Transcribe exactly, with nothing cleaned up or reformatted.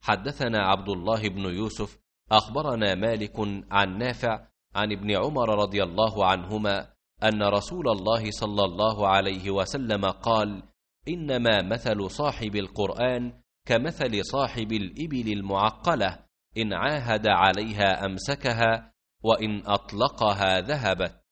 حدثنا عبد الله بن يوسف أخبرنا مالك عن نافع عن ابن عمر رضي الله عنهما أن رسول الله صلى الله عليه وسلم قال: إنما مثل صاحب القرآن كمثل صاحب الإبل المعقلة، إن عاهد عليها أمسكها، وإن أطلقها ذهبت.